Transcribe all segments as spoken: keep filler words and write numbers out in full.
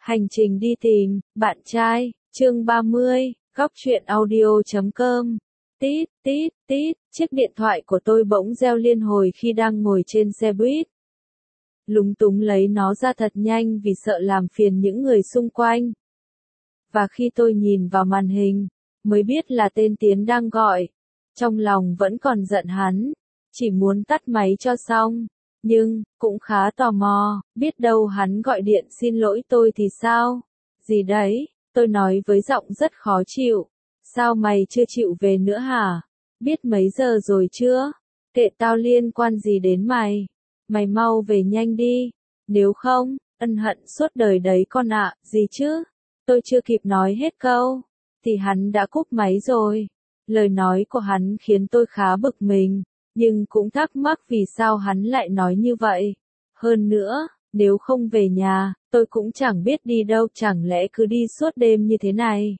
Hành trình đi tìm bạn trai, chương ba mươi, góc truyện audio chấm com. Tít, tít, tít, chiếc điện thoại của tôi bỗng reo liên hồi khi đang ngồi trên xe buýt. Lúng túng lấy nó ra thật nhanh vì sợ làm phiền những người xung quanh. Và khi tôi nhìn vào màn hình, mới biết là tên Tiến đang gọi. Trong lòng vẫn còn giận hắn, chỉ muốn tắt máy cho xong. Nhưng, cũng khá tò mò, biết đâu hắn gọi điện xin lỗi tôi thì sao? Gì đấy? Tôi nói với giọng rất khó chịu. Sao mày chưa chịu về nữa hả? Biết mấy giờ rồi chưa? Kệ tao liên quan gì đến mày? Mày mau về nhanh đi. Nếu không, ân hận suốt đời đấy con ạ, gì chứ? Tôi chưa kịp nói hết câu, thì hắn đã cúp máy rồi. Lời nói của hắn khiến tôi khá bực mình. Nhưng cũng thắc mắc vì sao hắn lại nói như vậy. Hơn nữa, nếu không về nhà, tôi cũng chẳng biết đi đâu, chẳng lẽ cứ đi suốt đêm như thế này.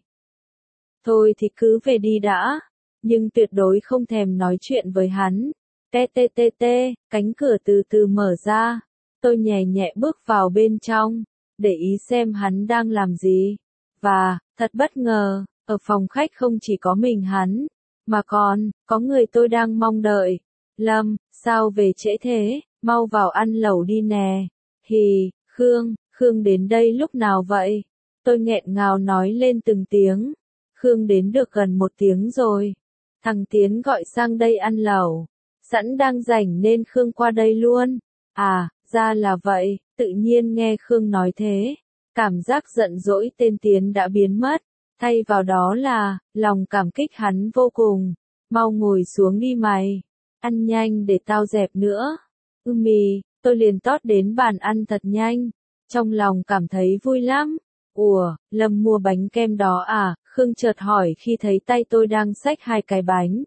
Thôi thì cứ về đi đã, nhưng tuyệt đối không thèm nói chuyện với hắn. Tê tê tê tê, cánh cửa từ từ mở ra. Tôi nhẹ nhẹ bước vào bên trong, để ý xem hắn đang làm gì. Và, thật bất ngờ, ở phòng khách không chỉ có mình hắn, mà còn, có người tôi đang mong đợi. Lâm, sao về trễ thế, mau vào ăn lẩu đi nè. Hì, Khương, Khương đến đây lúc nào vậy? Tôi nghẹn ngào nói lên từng tiếng. Khương đến được gần một tiếng rồi. Thằng Tiến gọi sang đây ăn lẩu. Sẵn đang rảnh nên Khương qua đây luôn. À, ra là vậy, tự nhiên nghe Khương nói thế. Cảm giác giận dỗi tên Tiến đã biến mất. Thay vào đó là, lòng cảm kích hắn vô cùng. Mau ngồi xuống đi mày. Ăn nhanh để tao dẹp nữa. Ừ mì, tôi liền tót đến bàn ăn thật nhanh. Trong lòng cảm thấy vui lắm. Ủa, Lâm mua bánh kem đó à? Khương chợt hỏi khi thấy tay tôi đang xách hai cái bánh.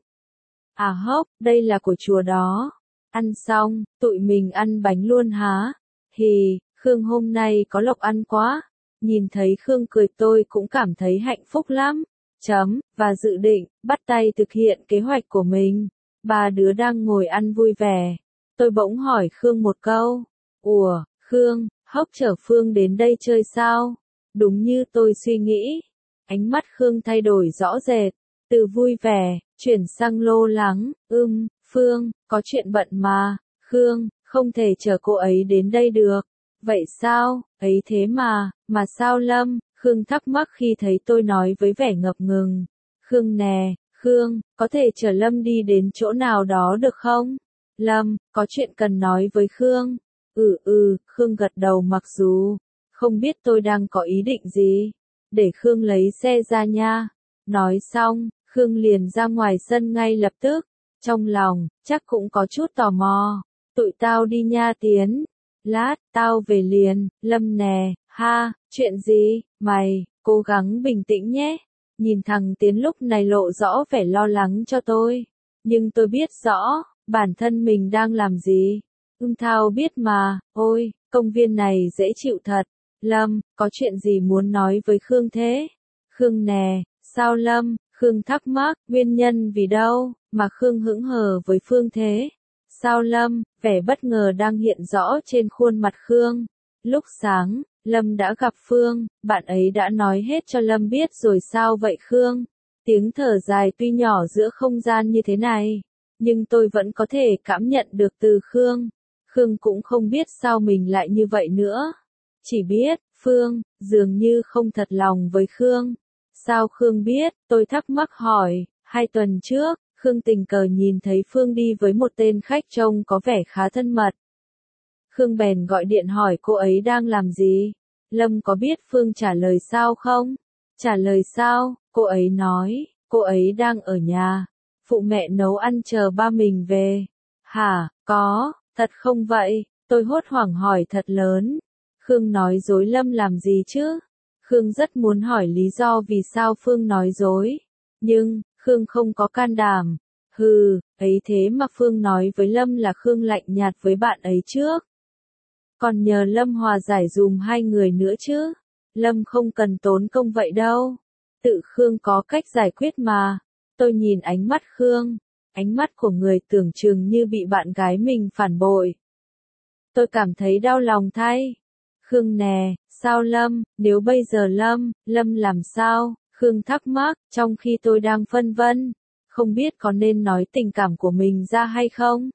À hốc, đây là của chùa đó. Ăn xong, tụi mình ăn bánh luôn hả? Hì, Khương hôm nay có lộc ăn quá. Nhìn thấy Khương cười tôi cũng cảm thấy hạnh phúc lắm. Chấm, và dự định, bắt tay thực hiện kế hoạch của mình. Ba đứa đang ngồi ăn vui vẻ. Tôi bỗng hỏi Khương một câu. Ủa, Khương, Hốc chở Phương đến đây chơi sao? Đúng như tôi suy nghĩ. Ánh mắt Khương thay đổi rõ rệt. Từ vui vẻ, chuyển sang lo lắng. Ừm, Phương, có chuyện bận mà. Khương, không thể chở cô ấy đến đây được. Vậy sao, ấy thế mà, mà sao Lâm? Khương thắc mắc khi thấy tôi nói với vẻ ngập ngừng. Khương nè, Khương, có thể chở Lâm đi đến chỗ nào đó được không? Lâm, có chuyện cần nói với Khương. Ừ ừ, Khương gật đầu mặc dù không biết tôi đang có ý định gì. Để Khương lấy xe ra nha. Nói xong, Khương liền ra ngoài sân ngay lập tức. Trong lòng, chắc cũng có chút tò mò. Tụi tao đi nha Tiến. Lát, tao về liền. Lâm nè, ha, chuyện gì? Mày, cố gắng bình tĩnh nhé. Nhìn thằng Tiến lúc này lộ rõ vẻ lo lắng cho tôi. Nhưng tôi biết rõ, bản thân mình đang làm gì. Ưm Thao biết mà, ôi, công viên này dễ chịu thật. Lâm, có chuyện gì muốn nói với Khương thế? Khương nè, sao Lâm? Khương thắc mắc, nguyên nhân vì đâu, mà Khương hững hờ với Phương thế? Sao Lâm? Vẻ bất ngờ đang hiện rõ trên khuôn mặt Khương. Lúc sáng, Lâm đã gặp Phương, bạn ấy đã nói hết cho Lâm biết rồi sao vậy Khương? Tiếng thở dài tuy nhỏ giữa không gian như thế này, nhưng tôi vẫn có thể cảm nhận được từ Khương. Khương cũng không biết sao mình lại như vậy nữa. Chỉ biết, Phương, dường như không thật lòng với Khương. Sao Khương biết? Tôi thắc mắc hỏi. Hai tuần trước, Khương tình cờ nhìn thấy Phương đi với một tên khách trông có vẻ khá thân mật. Khương bèn gọi điện hỏi cô ấy đang làm gì. Lâm có biết Phương trả lời sao không? Trả lời sao? Cô ấy nói, cô ấy đang ở nhà. Phụ mẹ nấu ăn chờ ba mình về. Hả, có, thật không vậy? Tôi hốt hoảng hỏi thật lớn. Khương nói dối Lâm làm gì chứ? Khương rất muốn hỏi lý do vì sao Phương nói dối. Nhưng, Khương không có can đảm. Hừ, ấy thế mà Phương nói với Lâm là Khương lạnh nhạt với bạn ấy trước. Còn nhờ Lâm hòa giải dùm hai người nữa chứ. Lâm không cần tốn công vậy đâu. Tự Khương có cách giải quyết mà. Tôi nhìn ánh mắt Khương. Ánh mắt của người tưởng chừng như bị bạn gái mình phản bội. Tôi cảm thấy đau lòng thay. Khương nè, Sao Lâm, nếu bây giờ Lâm, Lâm làm sao? Khương thắc mắc, trong khi tôi đang phân vân, không biết có nên nói tình cảm của mình ra hay không?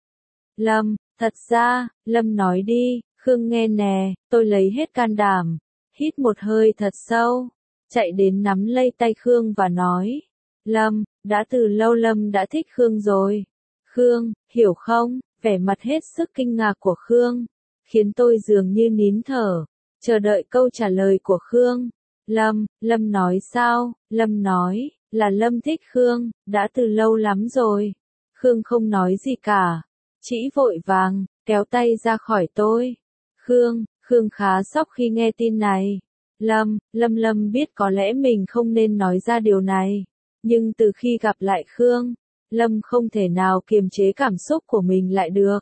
Lâm, thật ra, Lâm nói đi, Khương nghe nè, tôi lấy hết can đảm, hít một hơi thật sâu, chạy đến nắm lấy tay Khương và nói, Lâm, đã từ lâu Lâm đã thích Khương rồi. Khương, hiểu không? Vẻ mặt hết sức kinh ngạc của Khương, khiến tôi dường như nín thở, chờ đợi câu trả lời của Khương. Lâm, Lâm nói sao? Lâm nói, là Lâm thích Khương, đã từ lâu lắm rồi. Khương không nói gì cả, chỉ vội vàng, kéo tay ra khỏi tôi. Khương, Khương khá sốc khi nghe tin này. Lâm, Lâm Lâm biết có lẽ mình không nên nói ra điều này, nhưng từ khi gặp lại Khương, Lâm không thể nào kiềm chế cảm xúc của mình lại được.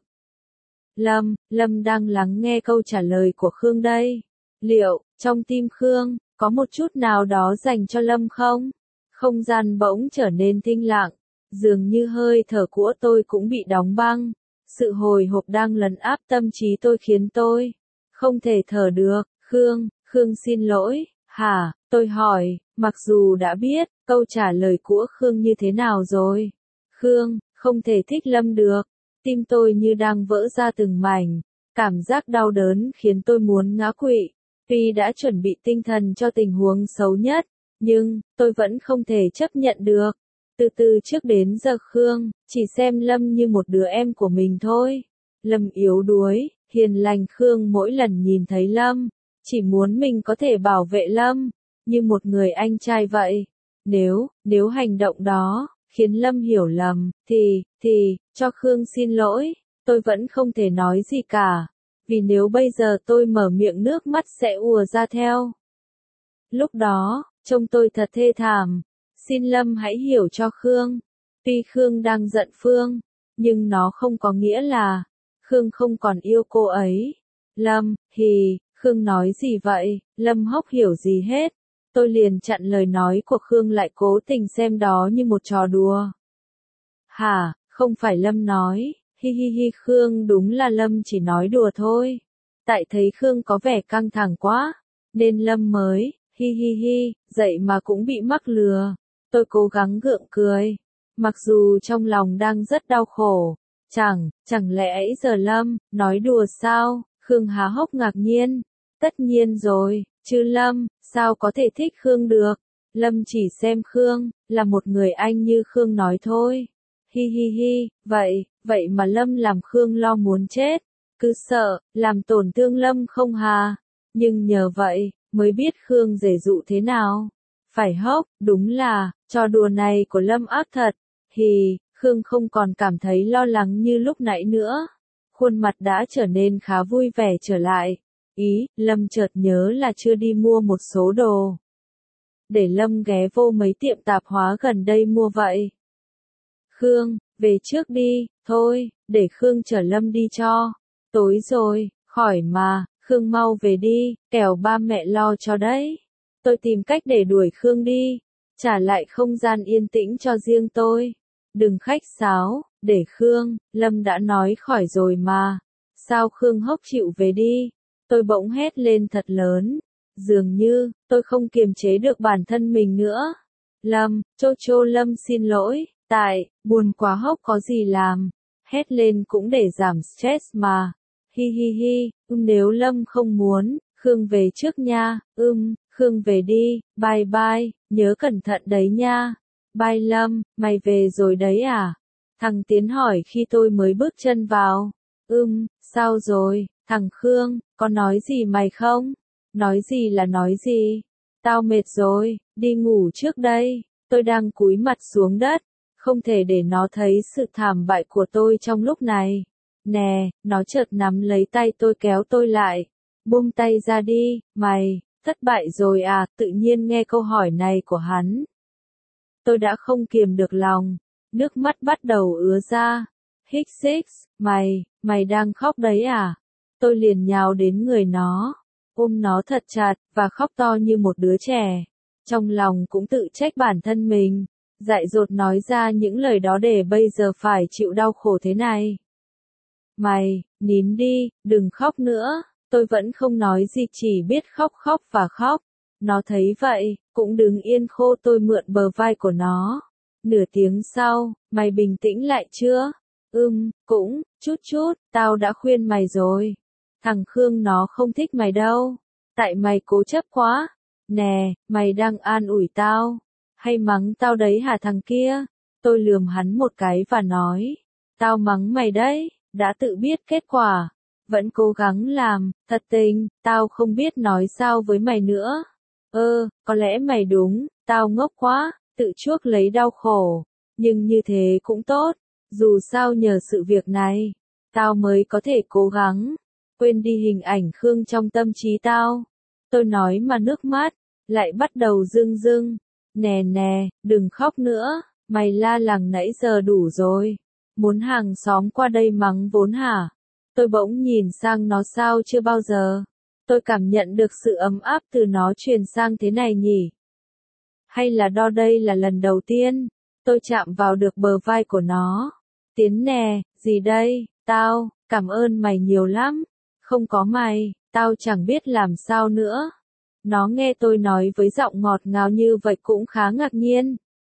Lâm, Lâm đang lắng nghe câu trả lời của Khương đây. Liệu, trong tim Khương, có một chút nào đó dành cho Lâm không? Không gian bỗng trở nên thinh lặng, dường như hơi thở của tôi cũng bị đóng băng. Sự hồi hộp đang lấn áp tâm trí tôi khiến tôi không thể thở được. Khương, Khương xin lỗi, hả? Tôi hỏi, mặc dù đã biết câu trả lời của Khương như thế nào rồi. Khương, không thể thích Lâm được. Tim tôi như đang vỡ ra từng mảnh, cảm giác đau đớn khiến tôi muốn ngã quỵ. Tuy đã chuẩn bị tinh thần cho tình huống xấu nhất, nhưng tôi vẫn không thể chấp nhận được. Từ từ trước đến giờ Khương chỉ xem Lâm như một đứa em của mình thôi. Lâm yếu đuối, hiền lành. Khương mỗi lần nhìn thấy Lâm, chỉ muốn mình có thể bảo vệ Lâm, như một người anh trai vậy. Nếu, nếu hành động đó khiến Lâm hiểu lầm, thì, thì, cho Khương xin lỗi, tôi vẫn không thể nói gì cả. Vì nếu bây giờ tôi mở miệng nước mắt sẽ ùa ra theo. Lúc đó, trông tôi thật thê thảm. Xin Lâm hãy hiểu cho Khương. Tuy Khương đang giận Phương, nhưng nó không có nghĩa là Khương không còn yêu cô ấy. Lâm, hì, Khương nói gì vậy? Lâm hốc hiểu gì hết. Tôi liền chặn lời nói của Khương lại cố tình xem đó như một trò đùa. Hả, không phải Lâm nói, hi hi hi. Khương đúng là Lâm chỉ nói đùa thôi. Tại thấy Khương có vẻ căng thẳng quá, nên Lâm mới, hi hi hi, dậy mà cũng bị mắc lừa. Tôi cố gắng gượng cười, mặc dù trong lòng đang rất đau khổ. Chẳng, chẳng lẽ ấy giờ Lâm, nói đùa sao? Khương há hốc ngạc nhiên. Tất nhiên rồi, chứ Lâm, sao có thể thích Khương được? Lâm chỉ xem Khương là một người anh như Khương nói thôi. Hi hi hi, vậy, vậy mà Lâm làm Khương lo muốn chết. Cứ sợ, làm tổn thương Lâm không hà. Nhưng nhờ vậy, mới biết Khương dễ dụ thế nào. Phải hốc, đúng là, trò đùa này của Lâm ác thật. Hì, Khương không còn cảm thấy lo lắng như lúc nãy nữa. Khuôn mặt đã trở nên khá vui vẻ trở lại. Ý, Lâm chợt nhớ là chưa đi mua một số đồ. Để Lâm ghé vô mấy tiệm tạp hóa gần đây mua vậy. Khương, về trước đi, thôi, để Khương chở Lâm đi cho. Tối rồi, khỏi mà, Khương mau về đi, kẻo ba mẹ lo cho đấy. Tôi tìm cách để đuổi Khương đi, trả lại không gian yên tĩnh cho riêng tôi. Đừng khách sáo, để Khương, Lâm đã nói khỏi rồi mà. Sao Khương hốc chịu về đi? Tôi bỗng hét lên thật lớn. Dường như, tôi không kiềm chế được bản thân mình nữa. Lâm, chô chô Lâm xin lỗi, tại, buồn quá hốc có gì làm. Hét lên cũng để giảm stress mà. Hi hi hi, ưm nếu Lâm không muốn, Khương về trước nha, ưm, Khương về đi, bye bye, nhớ cẩn thận đấy nha. Bye Lâm, mày về rồi đấy à? Thằng Tiến hỏi khi tôi mới bước chân vào. Ưm, sao rồi, thằng Khương, có nói gì mày không? Nói gì là nói gì? Tao mệt rồi, đi ngủ trước đây. Tôi đang cúi mặt xuống đất, không thể để nó thấy sự thảm bại của tôi trong lúc này. Nè, nó chợt nắm lấy tay tôi kéo tôi lại. Buông tay ra đi, mày, thất bại rồi à? Tự nhiên nghe câu hỏi này của hắn, tôi đã không kiềm được lòng, nước mắt bắt đầu ứa ra. Hích xích, mày, mày đang khóc đấy à? Tôi liền nhào đến người nó, ôm nó thật chặt, và khóc to như một đứa trẻ. Trong lòng cũng tự trách bản thân mình, dại dột nói ra những lời đó để bây giờ phải chịu đau khổ thế này. Mày, nín đi, đừng khóc nữa, Tôi vẫn không nói gì chỉ biết khóc khóc và khóc. Nó thấy vậy, cũng đứng yên khô tôi mượn bờ vai của nó. Nửa tiếng sau, mày bình tĩnh lại chưa? Ừm, cũng, chút chút, tao đã khuyên mày rồi. Thằng Khương nó không thích mày đâu. Tại mày cố chấp quá. Nè, mày đang an ủi tao. Hay mắng tao đấy hả thằng kia? Tôi lườm hắn một cái và nói. Tao mắng mày đấy, đã tự biết kết quả. Vẫn cố gắng làm, thật tình, tao không biết nói sao với mày nữa. Ơ, có lẽ mày đúng, tao ngốc quá, tự chuốc lấy đau khổ. Nhưng như thế cũng tốt, dù sao nhờ sự việc này, tao mới có thể cố gắng, quên đi hình ảnh Khương trong tâm trí tao. Tôi nói mà nước mắt, lại bắt đầu rưng rưng. Nè nè, đừng khóc nữa, mày la làng nãy giờ đủ rồi. Muốn hàng xóm qua đây mắng vốn hả? Tôi bỗng nhìn sang nó sao chưa bao giờ. Tôi cảm nhận được sự ấm áp từ nó truyền sang thế này nhỉ? Hay là đo đây là lần đầu tiên, tôi chạm vào được bờ vai của nó. Tiến nè, gì đây, tao, cảm ơn mày nhiều lắm. Không có mày, tao chẳng biết làm sao nữa. Nó nghe tôi nói với giọng ngọt ngào như vậy cũng khá ngạc nhiên.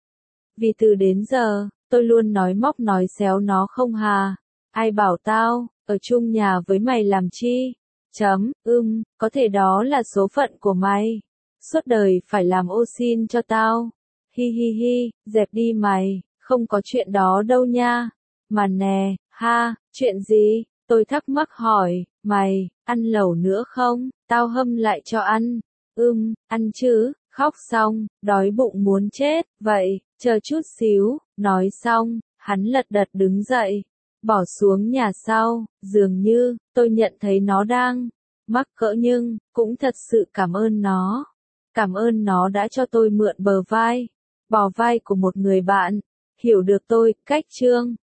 Vì từ đến giờ, tôi luôn nói móc nói xéo nó không hà. Ai bảo tao, ở chung nhà với mày làm chi? Chấm, ưm, có thể đó là số phận của mày. Suốt đời phải làm ô xin cho tao. Hi hi hi, dẹp đi mày, không có chuyện đó đâu nha. Mà nè, ha, chuyện gì? Tôi thắc mắc hỏi, mày, ăn lẩu nữa không? Tao hâm lại cho ăn. Ưm, ăn chứ, khóc xong, đói bụng muốn chết, vậy, chờ chút xíu, nói xong, hắn lật đật đứng dậy, bỏ xuống nhà sau, dường như, tôi nhận thấy nó đang mắc cỡ nhưng, cũng thật sự cảm ơn nó. Cảm ơn nó đã cho tôi mượn bờ vai, bò vai của một người bạn, hiểu được tôi, cách chương.